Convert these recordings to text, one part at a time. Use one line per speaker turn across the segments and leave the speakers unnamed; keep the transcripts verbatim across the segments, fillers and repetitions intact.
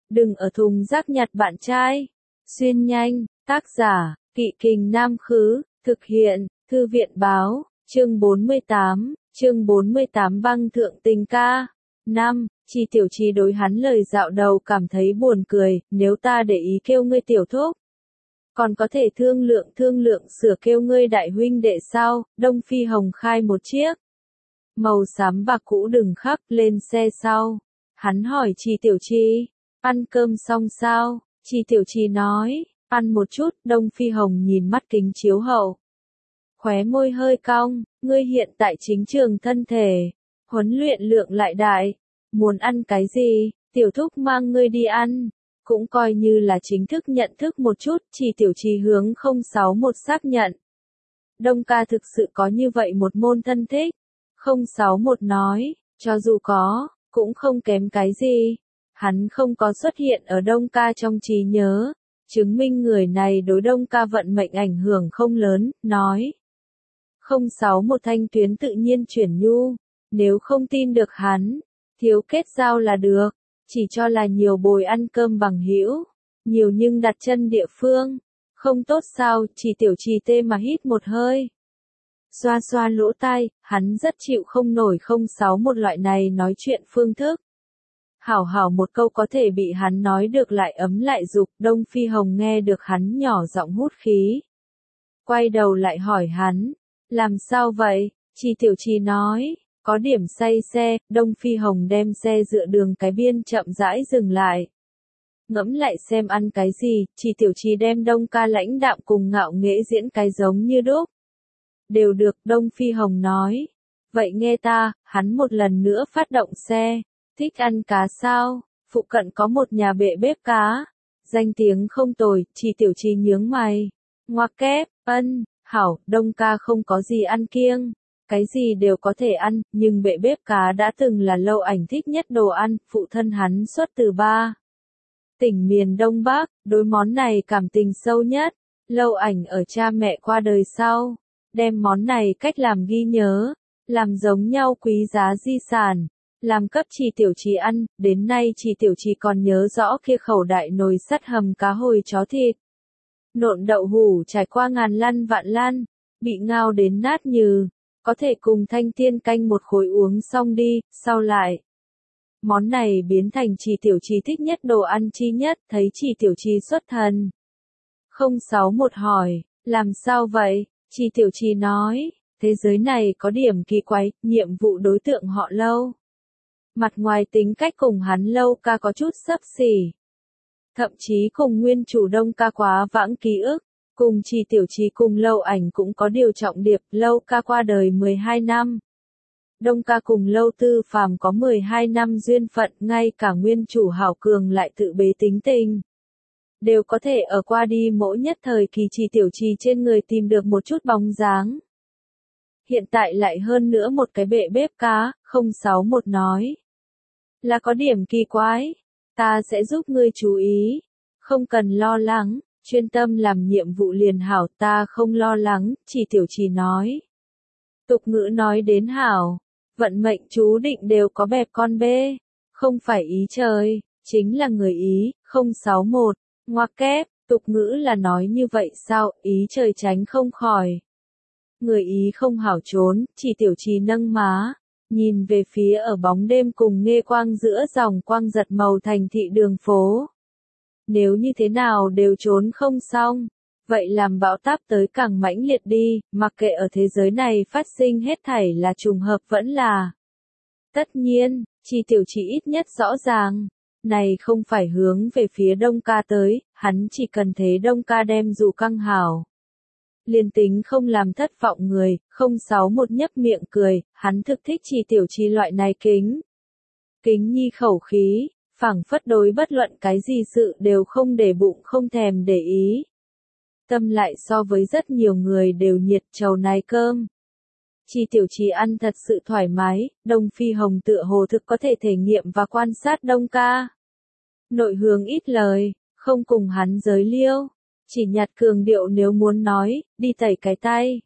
Đừng ở thùng rác nhặt bạn trai. Xuyên nhanh, tác giả, Kỵ Kình Nam Khứ, thực hiện, Thư viện Báo, chương bốn mươi tám, chương bốn mươi tám băng thượng tình ca. năm. Chi Tiểu Chi đối hắn lời dạo đầu cảm thấy buồn cười, nếu ta để ý kêu ngươi tiểu thúc. Còn có thể thương lượng thương lượng sửa kêu ngươi đại huynh đệ sao, Đông Phi Hồng khai một chiếc. Màu xám bạc cũ đừng khắc lên xe sau. Hắn hỏi Chi Tiểu Chi, ăn cơm xong sao? Chi Tiểu Chi nói, ăn một chút, Đông Phi Hồng nhìn mắt kính chiếu hậu. Khóe môi hơi cong, ngươi hiện tại chính trường thân thể, huấn luyện lượng lại đại, muốn ăn cái gì, tiểu thúc mang ngươi đi ăn, cũng coi như là chính thức nhận thức một chút, Chi Tiểu Chi hướng không sáu một xác nhận. Đông ca thực sự có như vậy một môn thân thích, không sáu một nói, cho dù có, cũng không kém cái gì, hắn không có xuất hiện ở Đông ca trong trí nhớ, chứng minh người này đối Đông ca vận mệnh ảnh hưởng không lớn, nói. không sáu một thanh tuyến tự nhiên chuyển nhu, nếu không tin được hắn, thiếu kết giao là được, chỉ cho là nhiều bồi ăn cơm bằng hữu, nhiều nhưng đặt chân địa phương, không tốt sao, Chỉ Tiểu Chi tê mà hít một hơi. Xoa xoa lỗ tai, hắn rất chịu không nổi không sáu một loại này nói chuyện phương thức. Hảo hảo một câu có thể bị hắn nói được lại ấm lại dục, Đông Phi Hồng nghe được hắn nhỏ giọng hút khí. Quay đầu lại hỏi hắn, làm sao vậy? Chi Tiểu Chi nói, có điểm say xe, Đông Phi Hồng đem xe dựa đường cái biên chậm rãi dừng lại. Ngẫm lại xem ăn cái gì, Chi Tiểu Chi đem Đông ca lãnh đạm cùng ngạo nghễ diễn cái giống như đúc. Đều được, Đông Phi Hồng nói. Vậy nghe ta, hắn một lần nữa phát động xe. Thích ăn cá sao? Phụ cận có một nhà bệ bếp cá. Danh tiếng không tồi, Chi Tiểu Chi nhướng mày. Ngoặc kép, ân, hảo, Đông ca không có gì ăn kiêng. Cái gì đều có thể ăn, nhưng bệ bếp cá đã từng là Lâu Ảnh thích nhất đồ ăn, phụ thân hắn xuất từ ba. Tỉnh miền Đông Bắc, đối món này cảm tình sâu nhất. Lâu Ảnh ở cha mẹ qua đời sau, đem món này cách làm ghi nhớ, làm giống nhau quý giá di sản, làm cấp Chi Tiểu Chi ăn, đến nay Chi Tiểu Chi còn nhớ rõ kia khẩu đại nồi sắt hầm cá hồi chó thịt. Nộn đậu hủ trải qua ngàn lăn vạn lăn, bị ngao đến nát nhừ, có thể cùng thanh tiên canh một khối uống xong đi, sau lại. Món này biến thành Chi Tiểu Chi thích nhất đồ ăn chi nhất, thấy Chi Tiểu Chi xuất thần. không sáu một hỏi, làm sao vậy? Chi Tiểu Chi nói, thế giới này có điểm kỳ quái, nhiệm vụ đối tượng họ Lâu. Mặt ngoài tính cách cùng hắn Lâu ca có chút xấp xỉ. Thậm chí cùng nguyên chủ Đông ca quá vãng ký ức, cùng Chi Tiểu Chi cùng Lâu Ảnh cũng có điều trọng điệp, Lâu ca qua đời mười hai năm. Đông ca cùng Lâu Tư Phàm có mười hai năm duyên phận, ngay cả nguyên chủ Hảo Cường lại tự bế tính tình. Đều có thể ở qua đi mỗi nhất thời kỳ Chi Tiểu Chi trên người tìm được một chút bóng dáng. Hiện tại lại hơn nữa một cái bệ bếp cá, không sáu một nói. Là có điểm kỳ quái, ta sẽ giúp ngươi chú ý, không cần lo lắng, chuyên tâm làm nhiệm vụ liền hảo, ta không lo lắng, Chi Tiểu Chi nói. Tục ngữ nói đến hảo, vận mệnh chú định đều có bẹp con bê, không phải ý trời, chính là người ý, không sáu một. Ngoặc kép, tục ngữ là nói như vậy sao, ý trời tránh không khỏi. Người ý không hảo trốn, Chi Tiểu Chi nâng má, nhìn về phía ở bóng đêm cùng nghe quang giữa dòng quang giật màu thành thị đường phố. Nếu như thế nào đều trốn không xong, vậy làm bão táp tới càng mãnh liệt đi, mặc kệ ở thế giới này phát sinh hết thảy là trùng hợp vẫn là. Tất nhiên, Chi Tiểu Chi ít nhất rõ ràng. Này không phải hướng về phía Đông ca tới, hắn chỉ cần thế Đông ca đem dù căng hảo. Liên tính không làm thất vọng người, không sáu một nhấp miệng cười, hắn thực thích Chi Tiểu Chi loại này kính. Kính nhi khẩu khí, phảng phất đối bất luận cái gì sự đều không để bụng không thèm để ý. Tâm lại so với rất nhiều người đều nhiệt trầu này cơm. Chi Tiểu Chi ăn thật sự thoải mái, Đông Phi Hồng tựa hồ thực có thể thể nghiệm và quan sát Đông ca. Nội hướng ít lời, không cùng hắn giới liêu, chỉ nhặt cường điệu nếu muốn nói, đi tẩy cái tay.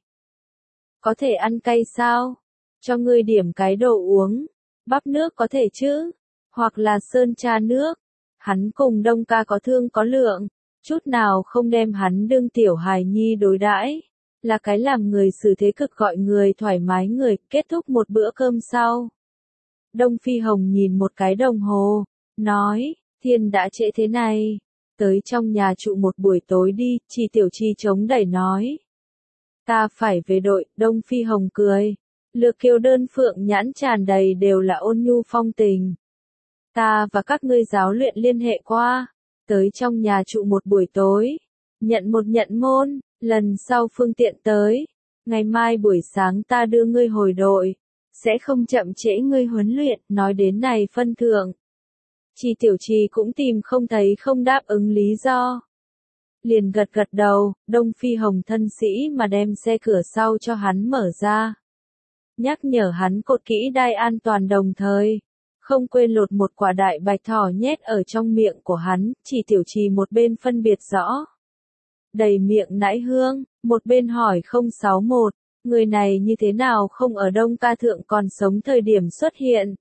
Có thể ăn cay sao? Cho ngươi điểm cái đồ uống, bắp nước có thể chứ? Hoặc là sơn tra nước? Hắn cùng Đông ca có thương có lượng, chút nào không đem hắn đương tiểu hài nhi đối đãi, là cái làm người xử thế cực gọi người thoải mái người. Kết thúc một bữa cơm sau, Đông Phi Hồng nhìn một cái đồng hồ, nói, thiên đã trễ thế này, tới trong nhà trụ một buổi tối đi. Chi Tiểu Chi chống đẩy nói, ta phải về đội. Đông Phi Hồng cười, lược kiều đơn phượng nhãn tràn đầy đều là ôn nhu phong tình. Ta và các ngươi giáo luyện liên hệ qua, tới trong nhà trụ một buổi tối, nhận một nhận môn, lần sau phương tiện tới, ngày mai buổi sáng ta đưa ngươi hồi đội, sẽ không chậm trễ ngươi huấn luyện. Nói đến này phân thượng, Chi Tiểu Chi cũng tìm không thấy không đáp ứng lý do, liền gật gật đầu. Đông Phi Hồng thân sĩ mà đem xe cửa sau cho hắn mở ra, nhắc nhở hắn cột kỹ đai an toàn, đồng thời không quên lột một quả đại bạch thỏ nhét ở trong miệng của hắn. Chi Tiểu Chi một bên phân biệt rõ đầy miệng nãi hương, một bên hỏi không sáu một, người này như thế nào không ở Đông ca thượng còn sống thời điểm xuất hiện?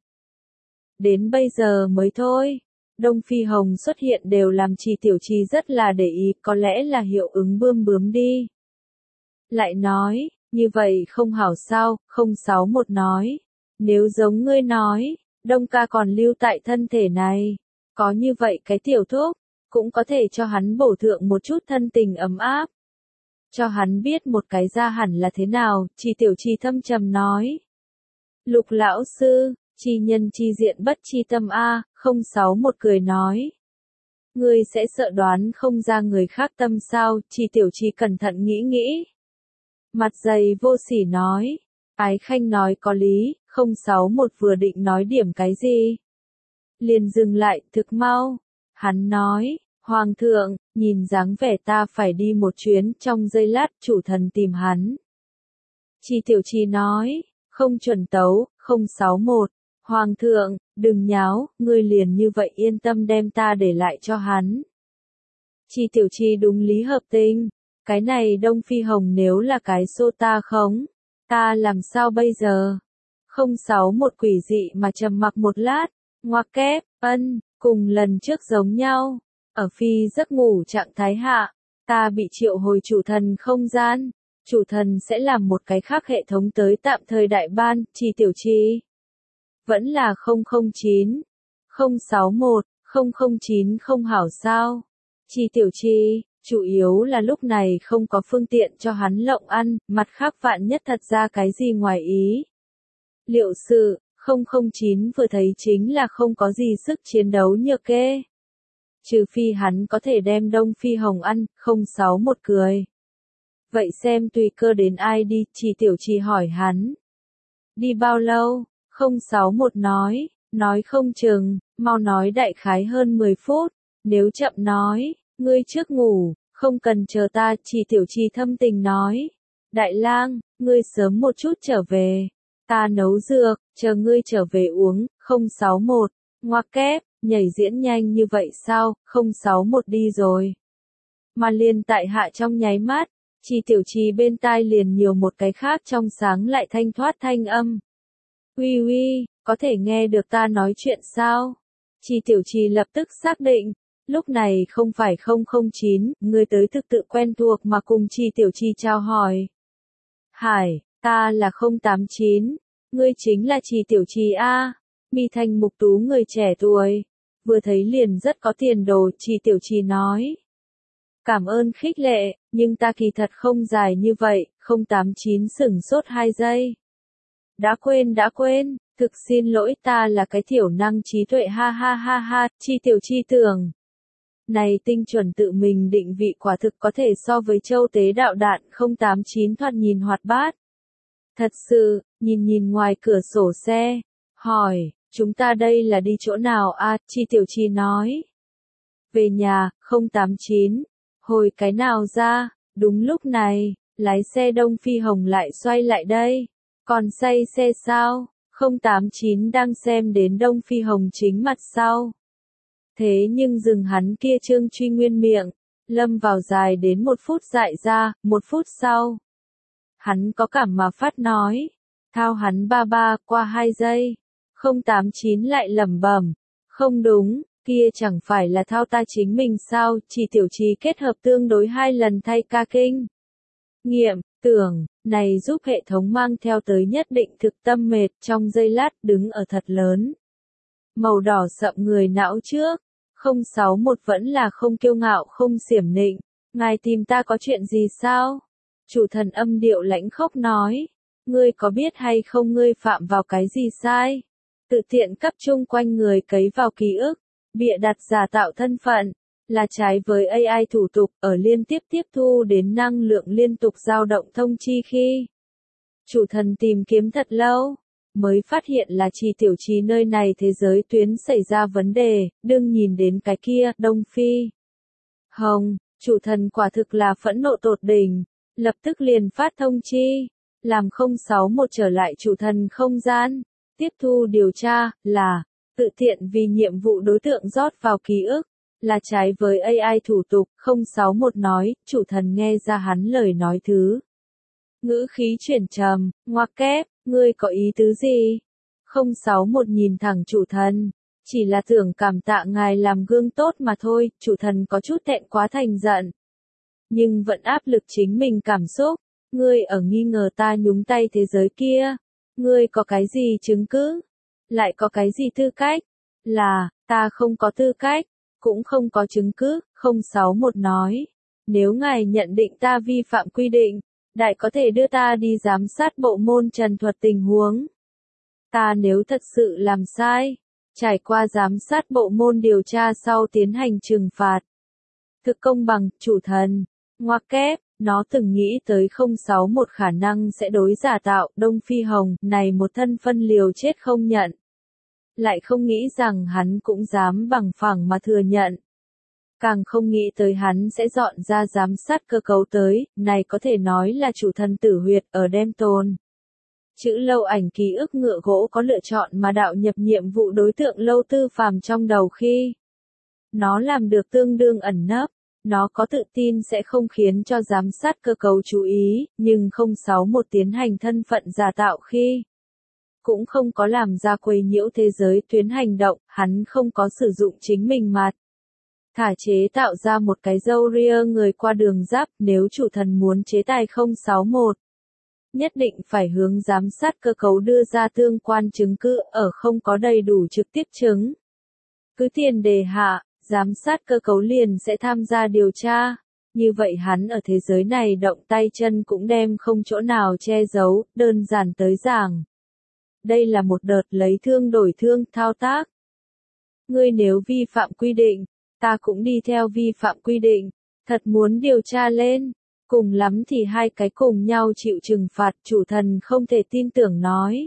Đến bây giờ mới thôi. Đông Phi Hồng xuất hiện đều làm Chi Tiểu Chi rất là để ý, có lẽ là hiệu ứng bươm bướm đi. Lại nói, như vậy không hảo sao? Không sáu một nói, nếu giống ngươi nói, Đông ca còn lưu tại thân thể này, có như vậy cái tiểu thuốc, cũng có thể cho hắn bổ thượng một chút thân tình ấm áp, cho hắn biết một cái ra hẳn là thế nào. Chi Tiểu Chi thâm trầm nói, Lục lão sư, chi nhân chi diện bất chi tâm a. Không sáu một cười nói, ngươi sẽ sợ đoán không ra người khác tâm sao? Chi Tiểu Chi cẩn thận nghĩ nghĩ, mặt dày vô sỉ nói, Ái Khanh nói có lý. Không sáu một vừa định nói điểm cái gì, liền dừng lại. Thực mau, hắn nói, Hoàng thượng, nhìn dáng vẻ ta phải đi một chuyến. Trong giây lát, chủ thần tìm hắn. Chi Tiểu Chi nói, không chuẩn tấu. Không sáu một, Hoàng thượng, đừng nháo, ngươi liền như vậy yên tâm đem ta để lại cho hắn. Chi Tiểu Chi đúng lý hợp tình, cái này Đông Phi Hồng nếu là cái xô ta khống, ta làm sao bây giờ? Không sáu một quỷ dị mà trầm mặc một lát, ngoặc kép, ân, cùng lần trước giống nhau, ở phi giấc ngủ trạng thái hạ, ta bị triệu hồi chủ thần không gian, chủ thần sẽ làm một cái khác hệ thống tới tạm thời đại ban. Chi Tiểu Chi vẫn là không không chín, không sáu một, không không chín không hảo sao? Chi Tiểu Chi, chủ yếu là lúc này không có phương tiện cho hắn lộng ăn, mặt khác vạn nhất thật ra cái gì ngoài ý. Liệu sự, không không chín vừa thấy chính là không có gì sức chiến đấu nhược kê. Trừ phi hắn có thể đem Đông Phi Hồng ăn. Không sáu một cười, vậy xem tùy cơ đến ai đi. Chi Tiểu Chi hỏi hắn, đi bao lâu? Không sáu một nói, nói không chừng, mau nói đại khái hơn mười phút, nếu chậm nói, ngươi trước ngủ, không cần chờ ta. Chi Tiểu Chi thâm tình nói, đại lang, ngươi sớm một chút trở về, ta nấu dược, chờ ngươi trở về uống. Không sáu một, ngoặc kép, nhảy diễn nhanh như vậy sao? Không sáu một đi rồi, mà liền tại hạ trong nháy mắt, Chi Tiểu Chi bên tai liền nhiều một cái khác trong sáng lại thanh thoát thanh âm. Uy uy, có thể nghe được ta nói chuyện sao? Chi Tiểu Chi lập tức xác định, lúc này không phải không không chín, người tới thực tự quen thuộc mà cùng Chi Tiểu Chi chào hỏi. Hải, ta là không tám chín, ngươi chính là Chi Tiểu Chi a? Mi thanh mục tú người trẻ tuổi, vừa thấy liền rất có tiền đồ. Chi Tiểu Chi nói, cảm ơn khích lệ, nhưng ta kỳ thật không dài như vậy. Không tám chín sửng sốt hai giây. Đã quên đã quên, thực xin lỗi, ta là cái thiểu năng trí tuệ ha ha ha ha. Chi Tiểu Chi tưởng, này tinh chuẩn tự mình định vị quả thực có thể so với châu tế đạo đạn. Không tám chín thoạt nhìn hoạt bát. Thật sự, nhìn nhìn ngoài cửa sổ xe, hỏi, chúng ta đây là đi chỗ nào a? Chi Tiểu Chi nói, về nhà. Không tám chín, hồi cái nào ra? Đúng lúc này, lái xe Đông Phi Hồng lại xoay lại đây. Còn say xe sao? Không tám chín đang xem đến Đông Phi Hồng chính mặt sau. Thế nhưng dừng hắn kia trương truy nguyên miệng, lâm vào dài đến một phút dại ra. Một phút sau, hắn có cảm mà phát nói, thao hắn ba ba. Qua hai giây, không tám chín lại lẩm bẩm, không đúng, Kia chẳng phải là thao ta chính mình sao, chỉ tiểu trì kết hợp tương đối hai lần thay ca kinh. Nghiệm, tưởng, này giúp hệ thống mang theo tới nhất định thực tâm mệt trong giây lát đứng ở thật lớn. Màu đỏ sậm người não trước, không sáu một vẫn là không kiêu ngạo không xiểm nịnh, ngài tìm ta có chuyện gì sao? Chủ thần âm điệu lãnh khốc nói, ngươi có biết hay không ngươi phạm vào cái gì sai? Tự tiện cấp chung quanh người cấy vào ký ức, bịa đặt giả tạo thân phận, là trái với a i thủ tục ở liên tiếp tiếp thu đến năng lượng liên tục dao động thông chi khi. Chủ thần tìm kiếm thật lâu, mới phát hiện là chỉ tiểu trì nơi này thế giới tuyến xảy ra vấn đề, đừng nhìn đến cái kia, Đông Phi. Hồng, chủ thần quả thực là phẫn nộ tột đỉnh, lập tức liền phát thông chi, làm không sáu một trở lại chủ thần không gian, tiếp thu điều tra, là, tự tiện vì nhiệm vụ đối tượng rót vào ký ức, là trái với a i thủ tục, không sáu một nói, chủ thần nghe ra hắn lời nói thứ. Ngữ khí chuyển trầm, ngoặc kép, ngươi có ý tứ gì? không sáu một nhìn thẳng chủ thần, chỉ là tưởng cảm tạ ngài làm gương tốt mà thôi, chủ thần có chút thẹn quá thành giận. Nhưng vẫn áp lực chính mình cảm xúc, ngươi ở nghi ngờ ta nhúng tay thế giới kia, ngươi có cái gì chứng cứ? Lại có cái gì tư cách? Là, ta không có tư cách, cũng không có chứng cứ, không sáu một nói. Nếu ngài nhận định ta vi phạm quy định, đại có thể đưa ta đi giám sát bộ môn trần thuật tình huống. Ta nếu thật sự làm sai, trải qua giám sát bộ môn điều tra sau tiến hành trừng phạt. Thực công bằng, chủ thần, ngoặc kép, nó từng nghĩ tới không sáu một khả năng sẽ đối giả tạo Đông Phi Hồng này một thân phân liều chết không nhận. Lại không nghĩ rằng hắn cũng dám bằng phẳng mà thừa nhận. Càng không nghĩ tới hắn sẽ dọn ra giám sát cơ cấu tới, này có thể nói là chủ thần tử huyệt ở đem tồn. Chữ lâu ảnh ký ức ngựa gỗ có lựa chọn mà đạo nhập nhiệm vụ đối tượng lâu tư phàm trong đầu khi. Nó làm được tương đương ẩn nấp, nó có tự tin sẽ không khiến cho giám sát cơ cấu chú ý, nhưng không sáu một tiến hành thân phận giả tạo khi. Cũng không có làm ra quấy nhiễu thế giới tuyến hành động, hắn không có sử dụng chính mình mặt. Thả chế tạo ra một cái râu ria người qua đường giáp, nếu chủ thần muốn chế tài không sáu một. Nhất định phải hướng giám sát cơ cấu đưa ra tương quan chứng cứ ở không có đầy đủ trực tiếp chứng. Cứ tiền đề hạ, giám sát cơ cấu liền sẽ tham gia điều tra. Như vậy hắn ở thế giới này động tay chân cũng đem không chỗ nào che giấu, đơn giản tới giảng. Đây là một đợt lấy thương đổi thương thao tác. Ngươi nếu vi phạm quy định, ta cũng đi theo vi phạm quy định, thật muốn điều tra lên, cùng lắm thì hai cái cùng nhau chịu trừng phạt, chủ thần không thể tin tưởng nói.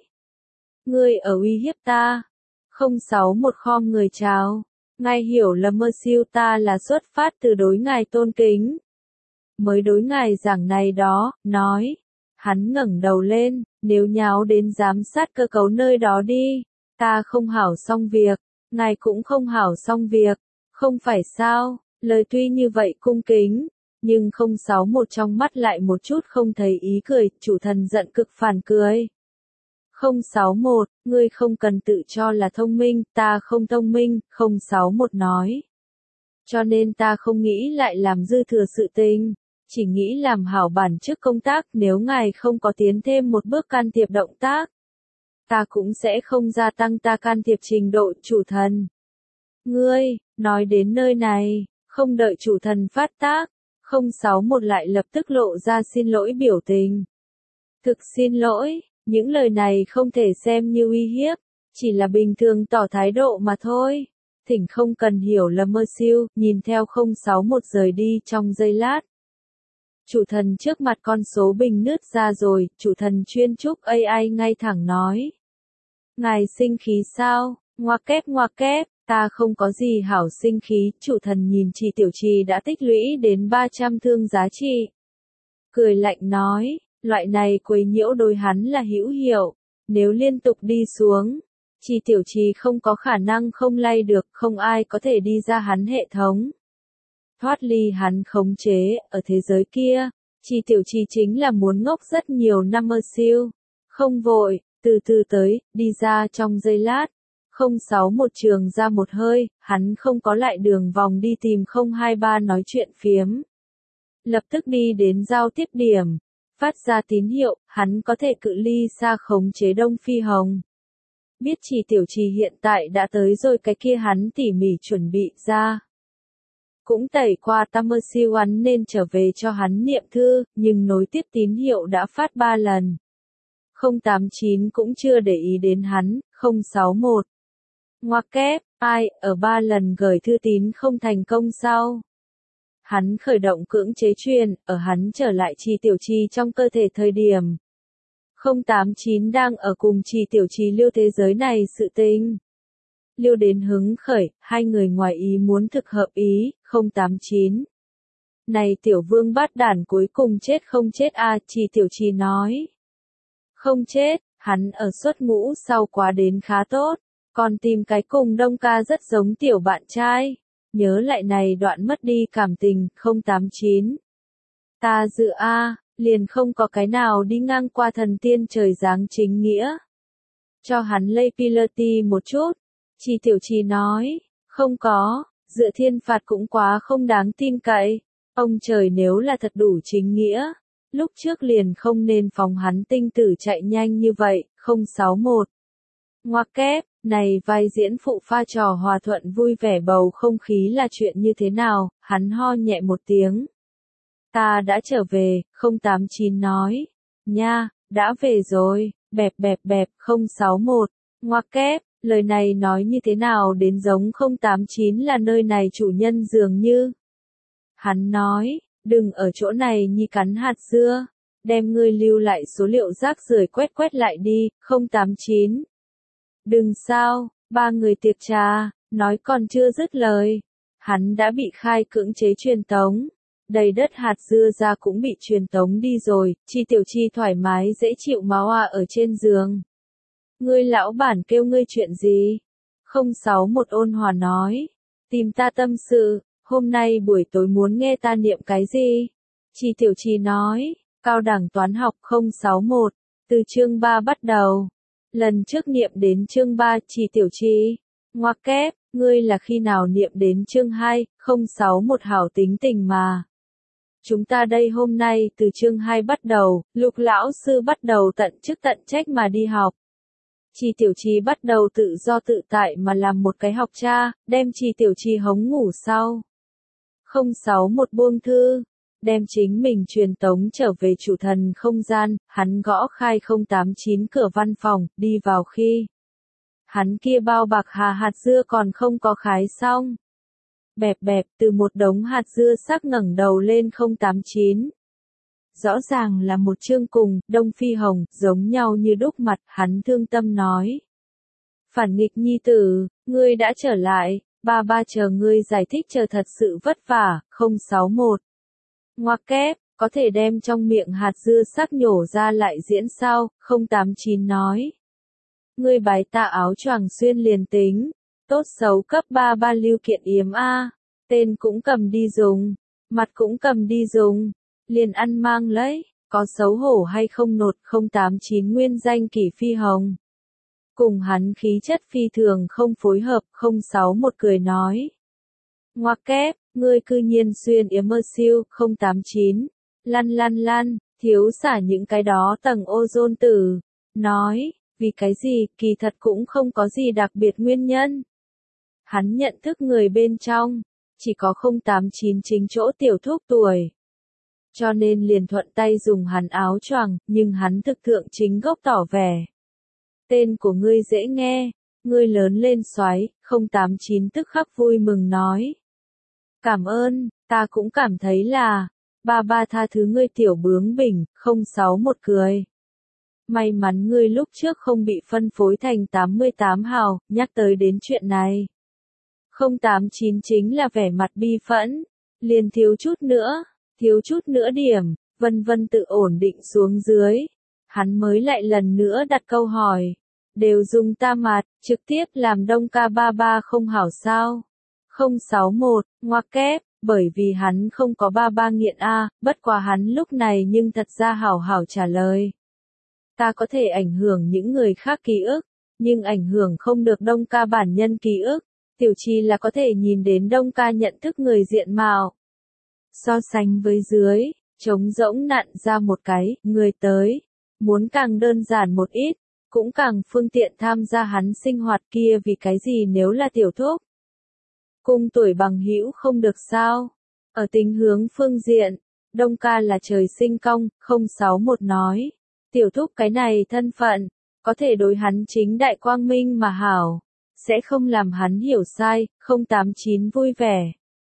Ngươi ở uy hiếp ta, không sáu một khom người chào, ngài hiểu là mơ siêu ta là xuất phát từ đối ngài tôn kính. Mới đối ngài giảng này đó, nói, hắn ngẩng đầu lên, nếu nháo đến giám sát cơ cấu nơi đó đi, ta không hảo xong việc, ngài cũng không hảo xong việc. Không phải sao, lời tuy như vậy cung kính, nhưng không sáu một trong mắt lại một chút không thấy ý cười, chủ thần giận cực phản cười. không sáu một, ngươi không cần tự cho là thông minh, ta không thông minh, không sáu một nói. Cho nên ta không nghĩ lại làm dư thừa sự tình, chỉ nghĩ làm hảo bản chức công tác, nếu ngài không có tiến thêm một bước can thiệp động tác. Ta cũng sẽ không gia tăng ta can thiệp trình độ, chủ thần. Ngươi, nói đến nơi này, không đợi chủ thần phát tác, không sáu một lại lập tức lộ ra xin lỗi biểu tình. Thực xin lỗi, những lời này không thể xem như uy hiếp, chỉ là bình thường tỏ thái độ mà thôi. Thỉnh không cần hiểu lầm mơ siêu, nhìn theo không sáu một rời đi trong giây lát. Chủ thần trước mặt con số bình nứt ra rồi, chủ thần chuyên trúc a i ngay thẳng nói. Ngài sinh khí sao, ngoặc kép ngoặc kép. Ta không có gì hảo sinh khí, chủ thần nhìn chỉ tiểu trì đã tích lũy đến ba trăm thương giá trị. Cười lạnh nói, loại này quấy nhiễu đối hắn là hữu hiệu, nếu liên tục đi xuống, chỉ tiểu trì không có khả năng không lay được, không ai có thể đi ra hắn hệ thống. Thoát ly hắn khống chế, ở thế giới kia, chỉ tiểu trì chính là muốn ngốc rất nhiều năm mơ siêu, không vội, từ từ tới, đi ra trong giây lát. không sáu một trường ra một hơi, hắn không có lại đường vòng đi tìm không hai ba nói chuyện phiếm. Lập tức đi đến giao tiếp điểm, phát ra tín hiệu, hắn có thể cự ly xa khống chế Đông Phi Hồng. Biết Trì Tiểu Trì hiện tại đã tới rồi, cái kia hắn tỉ mỉ chuẩn bị ra. Cũng tẩy qua Tamer siêu hắn nên trở về cho hắn niệm thư, nhưng nối tiếp tín hiệu đã phát ba lần. không tám chín cũng chưa để ý đến hắn, không sáu một. Ngoặc kép, ai, ở ba lần gửi thư tín không thành công sau. Hắn khởi động cưỡng chế truyền, ở hắn trở lại Trì Tiểu Trì trong cơ thể thời điểm. không tám chín đang ở cùng Trì Tiểu Trì liêu thế giới này sự tình. Liêu đến hứng khởi, hai người ngoài ý muốn thực hợp ý, không tám chín. Này tiểu vương bát đản cuối cùng chết không chết à, Trì Tiểu Trì nói. Không chết, hắn ở xuất ngũ sau quá đến khá tốt, còn tìm cái cùng Đông ca rất giống tiểu bạn trai. Nhớ lại này đoạn mất đi cảm tình, không tám chín. Ta dự a, liền không có cái nào đi ngang qua thần tiên trời giáng chính nghĩa. Cho hắn lây Pilati một chút. Trì Tiểu Trì nói, không có, dựa thiên phạt cũng quá không đáng tin cậy. Ông trời nếu là thật đủ chính nghĩa, lúc trước liền không nên phóng hắn tinh tử chạy nhanh như vậy, không sáu một. Ngoặc kép, này vai diễn phụ pha trò hòa thuận vui vẻ bầu không khí là chuyện như thế nào, hắn ho nhẹ một tiếng. Ta đã trở về, không tám chín nói. Nha, đã về rồi, bẹp bẹp bẹp, không sáu một. Ngoặc kép, lời này nói như thế nào đến giống không tám chín là nơi này chủ nhân dường như. Hắn nói, đừng ở chỗ này nhi cắn hạt dưa, đem ngươi lưu lại số liệu rác rưởi quét quét lại đi, không tám chín. Đừng sao, ba người tiệc trà, nói còn chưa dứt lời. Hắn đã bị khai cưỡng chế truyền tống. Đầy đất hạt dưa ra cũng bị truyền tống đi rồi, Trì Tiểu Trì thoải mái dễ chịu máu à ở trên giường. Ngươi lão bản kêu ngươi chuyện gì? không sáu một ôn hòa nói. Tìm ta tâm sự, hôm nay buổi tối muốn nghe ta niệm cái gì? Trì Tiểu Trì nói, cao đẳng toán học không sáu một, từ chương ba bắt đầu. Lần trước niệm đến chương ba, Trì Tiểu Trì. Ngoặc kép, ngươi là khi nào niệm đến chương hai, không sáu một hảo tính tình mà. Chúng ta đây hôm nay từ chương hai bắt đầu, Lục lão sư bắt đầu tận chức tận trách mà đi học. Trì Tiểu Trì bắt đầu tự do tự tại mà làm một cái học cha, đem Trì Tiểu Trì hống ngủ sau. không sáu một buông thư, đem chính mình truyền tống trở về chủ thần không gian, hắn gõ khai không tám chín cửa văn phòng, đi vào khi. Hắn kia bao bạc hà hạt dưa còn không có khái xong. Bẹp bẹp từ một đống hạt dưa sắc ngẩng đầu lên không tám chín. Rõ ràng là một chương cùng, Đông Phi Hồng, giống nhau như đúc mặt, hắn thương tâm nói. Phản nghịch nhi tử, ngươi đã trở lại, ba ba chờ ngươi giải thích chờ thật sự vất vả, không sáu một. Ngoặc kép, có thể đem trong miệng hạt dưa sắc nhổ ra lại diễn sao, không tám chín nói. Ngươi bái tạ áo choàng xuyên liền tính, tốt xấu cấp ba ba lưu kiện yếm a, tên cũng cầm đi dùng, mặt cũng cầm đi dùng, liền ăn mang lấy, có xấu hổ hay không nột không tám chín nguyên danh Kỷ Phi Hồng. Cùng hắn khí chất phi thường không phối hợp, không sáu một cười nói. Ngoặc kép, ngươi cư nhiên xuyên yếm mơ siêu, không tám chín. Lăn lăn lăn, thiếu xả những cái đó tầng ozone tử. Nói, vì cái gì, kỳ thật cũng không có gì đặc biệt nguyên nhân. Hắn nhận thức người bên trong, chỉ có không tám chín chính chỗ tiểu thúc tuổi. Cho nên liền thuận tay dùng hắn áo choàng, nhưng hắn thực thượng chính gốc tỏ vẻ. Tên của ngươi dễ nghe, ngươi lớn lên xoáy, không tám chín tức khắc vui mừng nói. Cảm ơn, ta cũng cảm thấy là, ba ba tha thứ ngươi tiểu bướng bỉnh, không sáu một cười. May mắn ngươi lúc trước không bị phân phối thành tám mươi tám hào, nhắc tới đến chuyện này. không tám chín chính là vẻ mặt bi phẫn, liền thiếu chút nữa, thiếu chút nữa điểm, vân vân tự ổn định xuống dưới. Hắn mới lại lần nữa đặt câu hỏi, đều dùng ta mặt, trực tiếp làm Đông ca ba ba không hảo sao? không sáu một, ngoặc kép, bởi vì hắn không có ba ba nghiện a, bất quá hắn lúc này nhưng thật ra hảo hảo trả lời. Ta có thể ảnh hưởng những người khác ký ức, nhưng ảnh hưởng không được Đông ca bản nhân ký ức. Tiểu trì là có thể nhìn đến Đông ca nhận thức người diện mạo. So sánh với dưới, trống rỗng nặn ra một cái, người tới, muốn càng đơn giản một ít, cũng càng phương tiện tham gia hắn sinh hoạt kia vì cái gì nếu là tiểu thúc. Cung tuổi bằng hữu không được sao? Ở tính hướng phương diện, Đông ca là trời sinh cong, không sáu một nói. Tiểu thúc cái này thân phận, có thể đối hắn chính đại quang minh mà hảo, sẽ không làm hắn hiểu sai, không tám chín vui vẻ.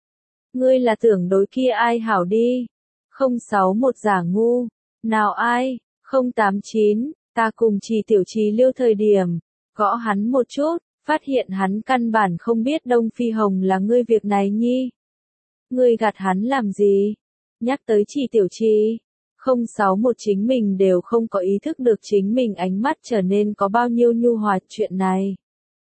Ngươi là tưởng đối kia ai hảo đi? không sáu một giả ngu, nào ai? không tám chín, ta cùng trì tiểu trì liêu thời điểm, gõ hắn một chút, phát hiện hắn căn bản không biết Đông Phi Hồng là ngươi việc này nhi. Ngươi gạt hắn làm gì? Nhắc tới trì tiểu trì, không sáu một chính mình đều không có ý thức được chính mình ánh mắt trở nên có bao nhiêu nhu hòa chuyện này.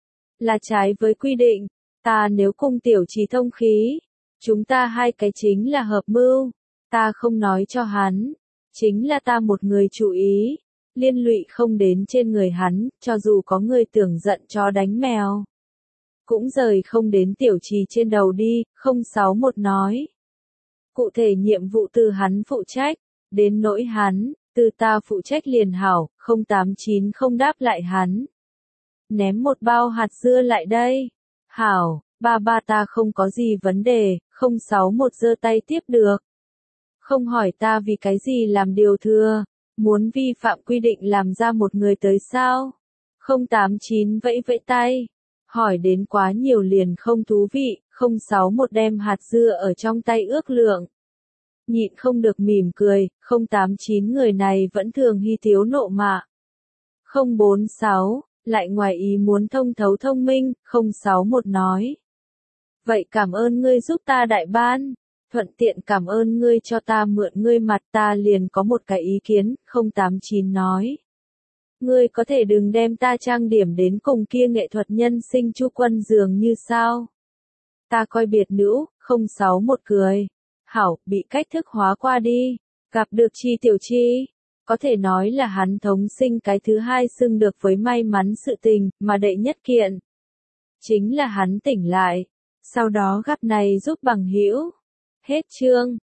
Là trái với quy định, ta nếu cùng tiểu trì thông khí, chúng ta hai cái chính là hợp mưu, ta không nói cho hắn, chính là ta một người chú ý, liên lụy không đến trên người hắn, cho dù có người tưởng giận chó đánh mèo. Cũng rời không đến tiểu trì trên đầu đi, không sáu một nói. Cụ thể nhiệm vụ từ hắn phụ trách, đến nỗi hắn, từ ta phụ trách liền hảo, không tám chín không đáp lại hắn. Ném một bao hạt dưa lại đây. Hảo, ba ba ta không có gì vấn đề, không sáu một giơ tay tiếp được. Không hỏi ta vì cái gì làm điều thừa, muốn vi phạm quy định làm ra một người tới sao? không tám chín vẫy vẫy tay. Hỏi đến quá nhiều liền không thú vị, không sáu một đem hạt dưa ở trong tay ước lượng. Nhịn không được mỉm cười, không tám chín người này vẫn thường hy thiếu nộ mạ. không bốn sáu, lại ngoài ý muốn thông thấu thông minh, không sáu một nói. Vậy cảm ơn ngươi giúp ta đại ban, thuận tiện cảm ơn ngươi cho ta mượn ngươi mặt ta liền có một cái ý kiến, không tám chín nói. Ngươi có thể đừng đem ta trang điểm đến cùng kia nghệ thuật nhân sinh Chu Quân dường như sao? Ta coi biệt nữ, không sáu một cười. Hảo, bị cách thức hóa qua đi, gặp được Chi tiểu Chi. Có thể nói là hắn thống sinh cái thứ hai xưng được với may mắn sự tình, mà đệ nhất kiện. Chính là hắn tỉnh lại, sau đó gặp này giúp bằng hữu. Hết chương.